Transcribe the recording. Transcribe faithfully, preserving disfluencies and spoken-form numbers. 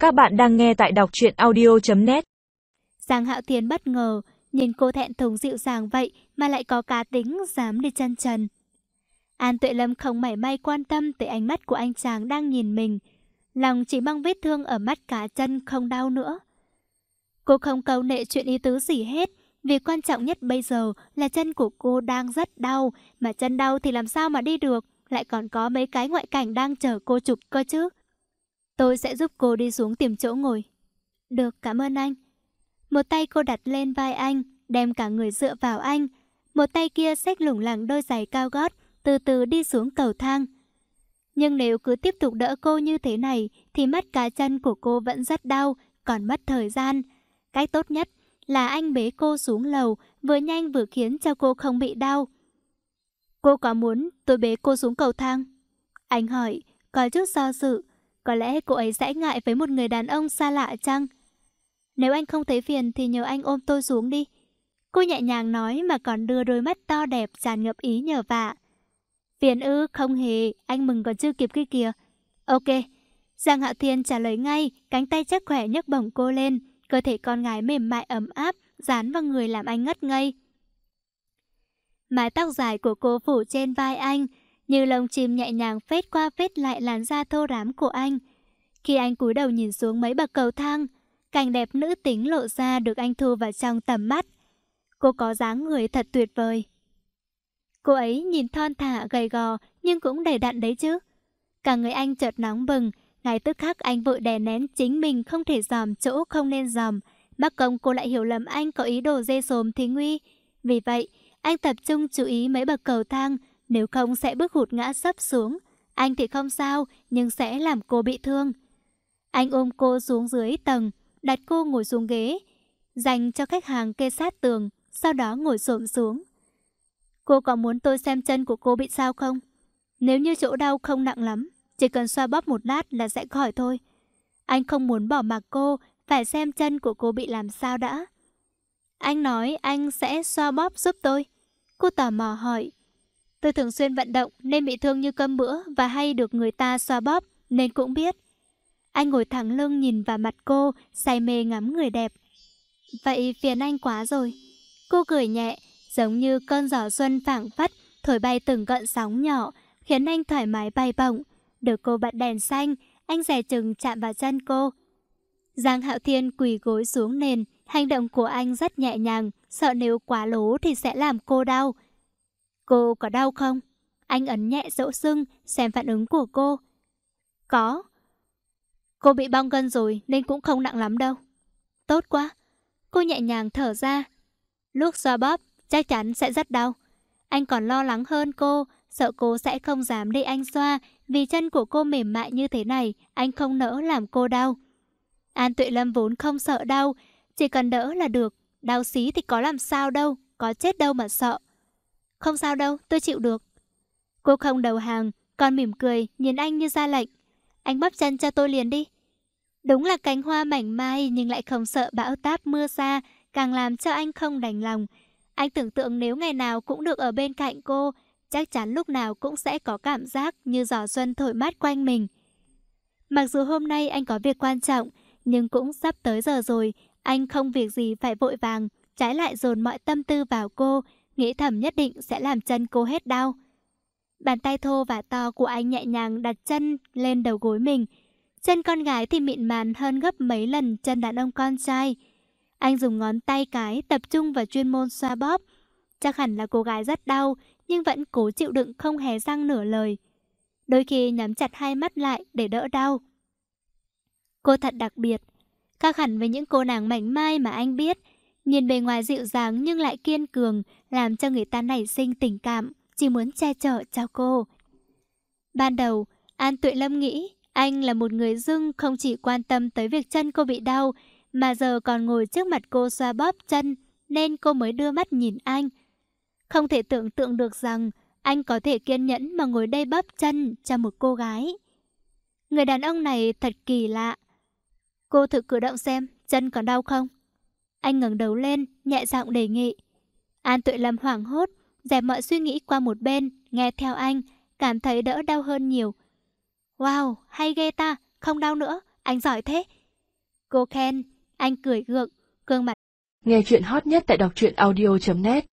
Các bạn đang nghe tại đọc truyện audio chấm net. Giang Hạo Thiên bất ngờ, nhìn cô thẹn thùng dịu dàng vậy mà lại có cá tính dám đi chân trần. An Tuệ Lâm không mảy may quan tâm tới ánh mắt của anh chàng đang nhìn mình, lòng chỉ mong vết thương ở mắt cá chân không đau nữa. Cô không câu nệ chuyện ý tứ gì hết, việc quan trọng nhất bây giờ là chân của cô đang rất đau, mà chân đau thì làm sao mà đi được, lại còn có mấy cái ngoại cảnh đang chờ cô chụp cơ chứ. Tôi sẽ giúp cô đi xuống tìm chỗ ngồi. Được, cảm ơn anh. Một tay cô đặt lên vai anh, đem cả người dựa vào anh. Một tay kia xách lủng lẳng đôi giày cao gót, từ từ đi xuống cầu thang. Nhưng nếu cứ tiếp tục đỡ cô như thế này, thì mắt cá chân của cô vẫn rất đau, còn mất thời gian. Cách tốt nhất là anh bế cô xuống lầu, vừa nhanh vừa khiến cho cô không bị đau. Cô có muốn tôi bế cô xuống cầu thang? Anh hỏi, có chút do dự. Có lẽ cô ấy sẽ ngại với một người đàn ông xa lạ chăng? Nếu anh không thấy phiền thì nhờ anh ôm tôi xuống đi. Cô nhẹ nhàng nói mà còn đưa đôi mắt to đẹp tràn ngập ý nhờ vả. Phiền ư? Không hề, anh mừng còn chưa kịp kia kìa. Ok. Giang Hạo Thiên trả lời ngay, cánh tay chắc khỏe nhấc bổng cô lên, cơ thể con gái mềm mại ấm áp dán vào người làm anh ngất ngây. Mái tóc dài của cô phủ trên vai anh, như lông chim nhẹ nhàng phết qua phết lại làn da thô rám của anh. Khi anh cúi đầu nhìn xuống mấy bậc cầu thang, cảnh đẹp nữ tính lộ ra được anh thu vào trong tầm mắt. Cô có dáng người thật tuyệt vời. Cô ấy nhìn thon thả gầy gò nhưng cũng đầy đặn đấy chứ. Cả người anh chợt nóng bừng, ngay tức khắc anh vội đè nén chính mình không thể dòm chỗ không nên dòm. Mắc công cô lại hiểu lầm anh có ý đồ dê xồm thì nguy. Vì vậy, anh tập trung chú ý mấy bậc cầu thang, nếu không sẽ bước hụt ngã sấp xuống. Anh thì không sao, nhưng sẽ làm cô bị thương. Anh ôm cô xuống dưới tầng, đặt cô ngồi xuống ghế, dành cho khách hàng kê sát tường, sau đó ngồi xổm xuống. Cô có muốn tôi xem chân của cô bị sao không? Nếu như chỗ đau không nặng lắm, chỉ cần xoa bóp một lát là sẽ khỏi thôi. Anh không muốn bỏ mặc cô, phải xem chân của cô bị làm sao đã. Anh nói anh sẽ xoa bóp giúp tôi. Cô tò mò hỏi. Tôi thường xuyên vận động nên bị thương như cơm bữa và hay được người ta xoa bóp nên cũng biết. Anh ngồi thẳng lưng nhìn vào mặt cô, say mê ngắm người đẹp. Vậy phiền anh quá rồi. Cô cười nhẹ, giống như cơn gió xuân phảng phất, thổi bay từng gợn sóng nhỏ, khiến anh thoải mái bay bổng. Được cô bật đèn xanh, anh dè chừng chạm vào chân cô. Giang Hạo Thiên quỳ gối xuống nền, hành động của anh rất nhẹ nhàng, sợ nếu quá lố thì sẽ làm cô đau. Cô có đau không? Anh ấn nhẹ dỗ sưng, xem phản ứng của cô. Có. Cô bị bong gân rồi nên cũng không nặng lắm đâu. Tốt quá. Cô nhẹ nhàng thở ra. Lúc xoa bóp chắc chắn sẽ rất đau. Anh còn lo lắng hơn cô, sợ cô sẽ không dám để anh xoa, vì chân của cô mềm mại như thế này, anh không nỡ làm cô đau. An Tuệ Lâm vốn không sợ đau, chỉ cần đỡ là được. Đau xí thì có làm sao đâu, có chết đâu mà sợ. Không sao đâu, tôi chịu được. Cô không đầu hàng, còn mỉm cười nhìn anh như ra lệnh. Anh bóp chân cho tôi liền đi. Đúng là cánh hoa mảnh mai nhưng lại không sợ bão táp mưa xa, càng làm cho anh không đành lòng. Anh tưởng tượng nếu ngày nào cũng được ở bên cạnh cô, chắc chắn lúc nào cũng sẽ có cảm giác như gió xuân thổi mát quanh mình. Mặc dù hôm nay anh có việc quan trọng, nhưng cũng sắp tới giờ rồi, anh không việc gì phải vội vàng, trái lại dồn mọi tâm tư vào cô, nghĩ thầm nhất định sẽ làm chân cô hết đau. Bàn tay thô và to của anh nhẹ nhàng đặt chân lên đầu gối mình. Chân con gái thì mịn màng hơn gấp mấy lần chân đàn ông con trai. Anh dùng ngón tay cái tập trung vào chuyên môn xoa bóp. Chắc hẳn là cô gái rất đau, nhưng vẫn cố chịu đựng không hé răng nửa lời. Đôi khi nhắm chặt hai mắt lại để đỡ đau. Cô thật đặc biệt, khác hẳn với những cô nàng mảnh mai mà anh biết. Nhìn bề ngoài dịu dàng nhưng lại kiên cường, làm cho người ta nảy sinh tình cảm, chỉ muốn che chở cho cô. Ban đầu, An Tuệ Lâm nghĩ anh là một người dưng không chỉ quan tâm tới việc chân cô bị đau, mà giờ còn ngồi trước mặt cô xoa bóp chân, nên cô mới đưa mắt nhìn anh. Không thể tưởng tượng được rằng anh có thể kiên nhẫn mà ngồi đây bóp chân cho một cô gái. Người đàn ông này thật kỳ lạ. Cô thử cử động xem, chân còn đau không? Anh ngẩng đầu lên, nhẹ giọng đề nghị. An Tuệ Lâm hoảng hốt, dẹp mọi suy nghĩ qua một bên, nghe theo anh, cảm thấy đỡ đau hơn nhiều. Wow, hay ghê ta, không đau nữa, anh giỏi thế. Cô khen, anh cười gượng, gương mặt. Nghe chuyện hot nhất tại đọc truyện audio chấm net.